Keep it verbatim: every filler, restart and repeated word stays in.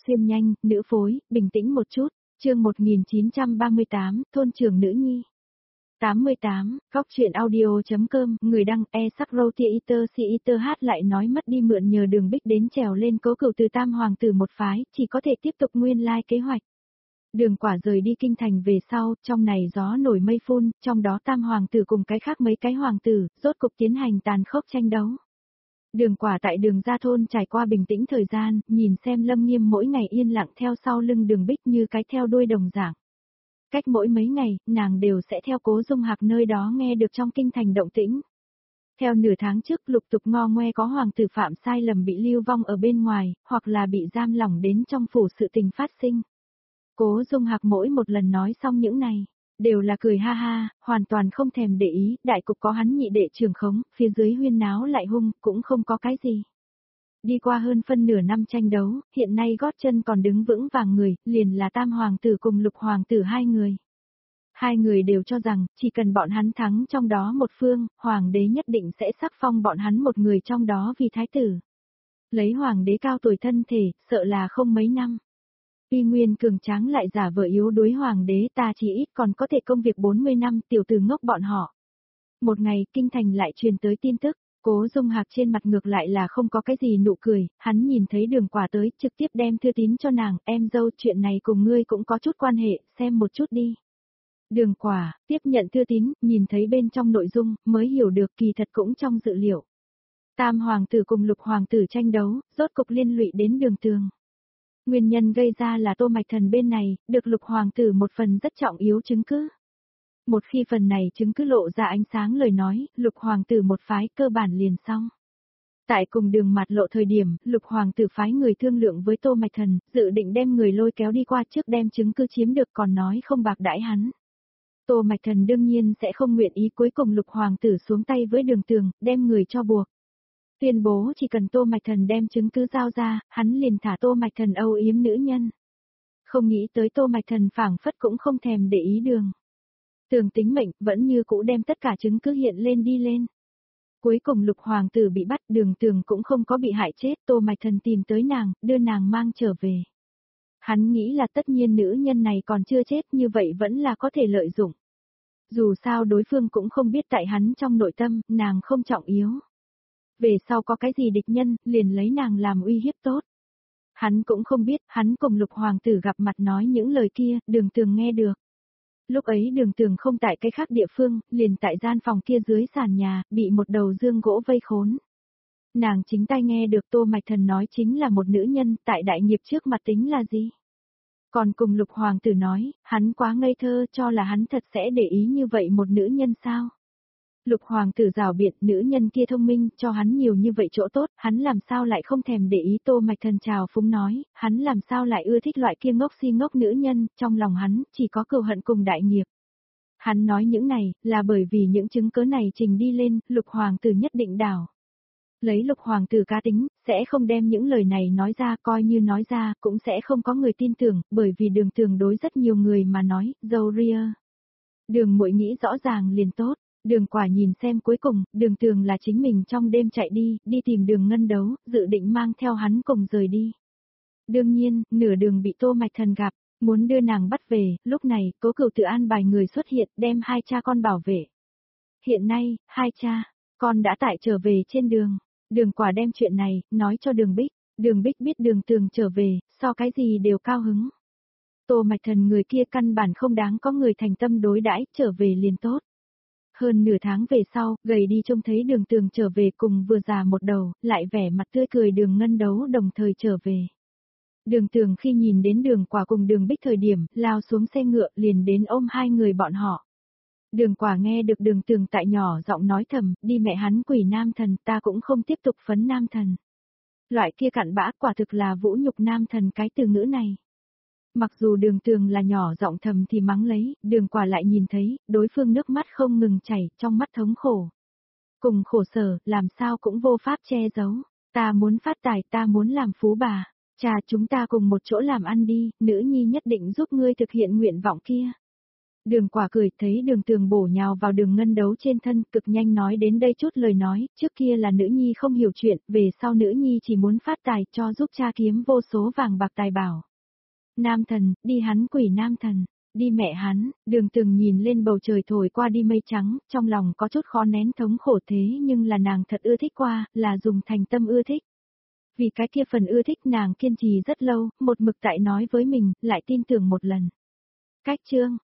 Xuyên nhanh, nữ phối, bình tĩnh một chút, chương một nghìn chín trăm ba mươi tám, thôn trưởng nữ nhi. tám mươi tám, góc chuyện audio.com, người đăng e sắc râu tia iter si iter hát lại nói mất đi mượn nhờ Đường Bích đến trèo lên cố cửu từ tam hoàng tử một phái, chỉ có thể tiếp tục nguyên lai kế hoạch. Đường Quả rời đi kinh thành về sau, trong này gió nổi mây phun, trong đó tam hoàng tử cùng cái khác mấy cái hoàng tử, rốt cục tiến hành tàn khốc tranh đấu. Đường Quả tại Đường Gia thôn trải qua bình tĩnh thời gian, nhìn xem Lâm Nghiêm mỗi ngày yên lặng theo sau lưng Đường Bích như cái theo đuôi đồng dạng. Cách mỗi mấy ngày, nàng đều sẽ theo Cố Dung Hạc nơi đó nghe được trong kinh thành động tĩnh. Theo nửa tháng trước lục tục ngo ngoe có hoàng tử phạm sai lầm bị lưu vong ở bên ngoài, hoặc là bị giam lỏng đến trong phủ sự tình phát sinh. Cố Dung Hạc mỗi một lần nói xong những này, đều là cười ha ha, hoàn toàn không thèm để ý, đại cục có hắn nhị đệ trường khống, phía dưới huyên náo lại hung, cũng không có cái gì. Đi qua hơn phân nửa năm tranh đấu, hiện nay gót chân còn đứng vững vàng người, liền là tam hoàng tử cùng lục hoàng tử hai người. Hai người đều cho rằng, chỉ cần bọn hắn thắng trong đó một phương, hoàng đế nhất định sẽ sắc phong bọn hắn một người trong đó vì thái tử. Lấy hoàng đế cao tuổi thân thể, sợ là không mấy năm. Uy nguyên cường tráng lại giả vờ yếu đuối hoàng đế ta chỉ ít còn có thể công việc bốn mươi năm tiểu tử ngốc bọn họ. Một ngày, kinh thành lại truyền tới tin tức, Cố Dung Hạc trên mặt ngược lại là không có cái gì nụ cười, hắn nhìn thấy Đường Quả tới, trực tiếp đem thư tín cho nàng, em dâu chuyện này cùng ngươi cũng có chút quan hệ, xem một chút đi. Đường Quả, tiếp nhận thư tín, nhìn thấy bên trong nội dung, mới hiểu được kỳ thật cũng trong dự liệu. Tam hoàng tử cùng lục hoàng tử tranh đấu, rốt cục liên lụy đến Đường Tường. Nguyên nhân gây ra là Tô Mạch Thần bên này, được lục hoàng tử một phần rất trọng yếu chứng cứ. Một khi phần này chứng cứ lộ ra ánh sáng lời nói, lục hoàng tử một phái cơ bản liền xong. Tại cùng Đường mặt lộ thời điểm, lục hoàng tử phái người thương lượng với Tô Mạch Thần, dự định đem người lôi kéo đi qua trước đem chứng cứ chiếm được còn nói không bạc đãi hắn. Tô Mạch Thần đương nhiên sẽ không nguyện ý, cuối cùng lục hoàng tử xuống tay với Đường Tường, đem người cho buộc. Tuyên bố chỉ cần Tô Mạch Thần đem chứng cứ giao ra, hắn liền thả Tô Mạch Thần âu yếm nữ nhân. Không nghĩ tới Tô Mạch Thần phảng phất cũng không thèm để ý Đường Tường tính mệnh, vẫn như cũ đem tất cả chứng cứ hiện lên đi lên. Cuối cùng lục hoàng tử bị bắt, Đường Tường cũng không có bị hại chết, Tô Mạch Thần tìm tới nàng, đưa nàng mang trở về. Hắn nghĩ là tất nhiên nữ nhân này còn chưa chết, như vậy vẫn là có thể lợi dụng. Dù sao đối phương cũng không biết tại hắn trong nội tâm, nàng không trọng yếu. Về sau có cái gì địch nhân, liền lấy nàng làm uy hiếp tốt. Hắn cũng không biết, hắn cùng lục hoàng tử gặp mặt nói những lời kia, Đường Tường nghe được. Lúc ấy Đường Tường không tại cái khác địa phương, liền tại gian phòng kia dưới sàn nhà, bị một đầu dương gỗ vây khốn. Nàng chính tai nghe được Tô Mạch Thần nói chính là một nữ nhân, tại đại nghiệp trước mặt tính là gì? Còn cùng lục hoàng tử nói, hắn quá ngây thơ cho là hắn thật sẽ để ý như vậy một nữ nhân sao? Lục hoàng tử rào biện, nữ nhân kia thông minh, cho hắn nhiều như vậy chỗ tốt, hắn làm sao lại không thèm để ý. Tô Mạch Thần chào phúng nói, hắn làm sao lại ưa thích loại kia ngốc si ngốc nữ nhân, trong lòng hắn, chỉ có cừu hận cùng đại nghiệp. Hắn nói những này, là bởi vì những chứng cớ này trình đi lên, lục hoàng tử nhất định đảo. Lấy lục hoàng tử cá tính, sẽ không đem những lời này nói ra, coi như nói ra, cũng sẽ không có người tin tưởng, bởi vì Đường Tường đối rất nhiều người mà nói, dâu ria. Đường muội nghĩ rõ ràng liền tốt. Đường Quả nhìn xem cuối cùng, Đường Tường là chính mình trong đêm chạy đi, đi tìm Đường Ngân đấu, dự định mang theo hắn cùng rời đi. Đương nhiên, nửa đường bị Tô Mạch Thần gặp, muốn đưa nàng bắt về, lúc này, Cố Cửu tự an bài người xuất hiện, đem hai cha con bảo vệ. Hiện nay, hai cha, con đã tại trở về trên đường. Đường Quả đem chuyện này, nói cho Đường Bích. Đường Bích biết Đường Tường trở về, so cái gì đều cao hứng. Tô Mạch Thần người kia căn bản không đáng có người thành tâm đối đãi, trở về liền tốt. Hơn nửa tháng về sau, gầy đi trông thấy Đường Tường trở về cùng vừa già một đầu, lại vẻ mặt tươi cười Đường Ngân đấu đồng thời trở về. Đường Tường khi nhìn đến Đường Quả cùng Đường Bích thời điểm, lao xuống xe ngựa liền đến ôm hai người bọn họ. Đường Quả nghe được Đường Tường tại nhỏ giọng nói thầm, đi mẹ hắn quỷ nam thần, ta cũng không tiếp tục phấn nam thần. Loại kia cặn bã quả thực là vũ nhục nam thần cái từ ngữ này. Mặc dù Đường Tường là nhỏ giọng thầm thì mắng lấy, Đường Quả lại nhìn thấy, đối phương nước mắt không ngừng chảy, trong mắt thống khổ. Cùng khổ sở, làm sao cũng vô pháp che giấu. Ta muốn phát tài, ta muốn làm phú bà. Cha chúng ta cùng một chỗ làm ăn đi, nữ nhi nhất định giúp ngươi thực hiện nguyện vọng kia. Đường Quả cười, thấy Đường Tường bổ nhào vào Đường Ngân đấu trên thân, cực nhanh nói đến đây chút lời nói, trước kia là nữ nhi không hiểu chuyện, về sau nữ nhi chỉ muốn phát tài cho giúp cha kiếm vô số vàng bạc tài bảo. Nam thần, đi hắn quỷ nam thần, đi mẹ hắn, Đường Tường nhìn lên bầu trời thổi qua đi mây trắng, trong lòng có chút khó nén thống khổ thế nhưng là nàng thật ưa thích qua, là dùng thành tâm ưa thích. Vì cái kia phần ưa thích nàng kiên trì rất lâu, một mực tại nói với mình, lại tin tưởng một lần. Cách chương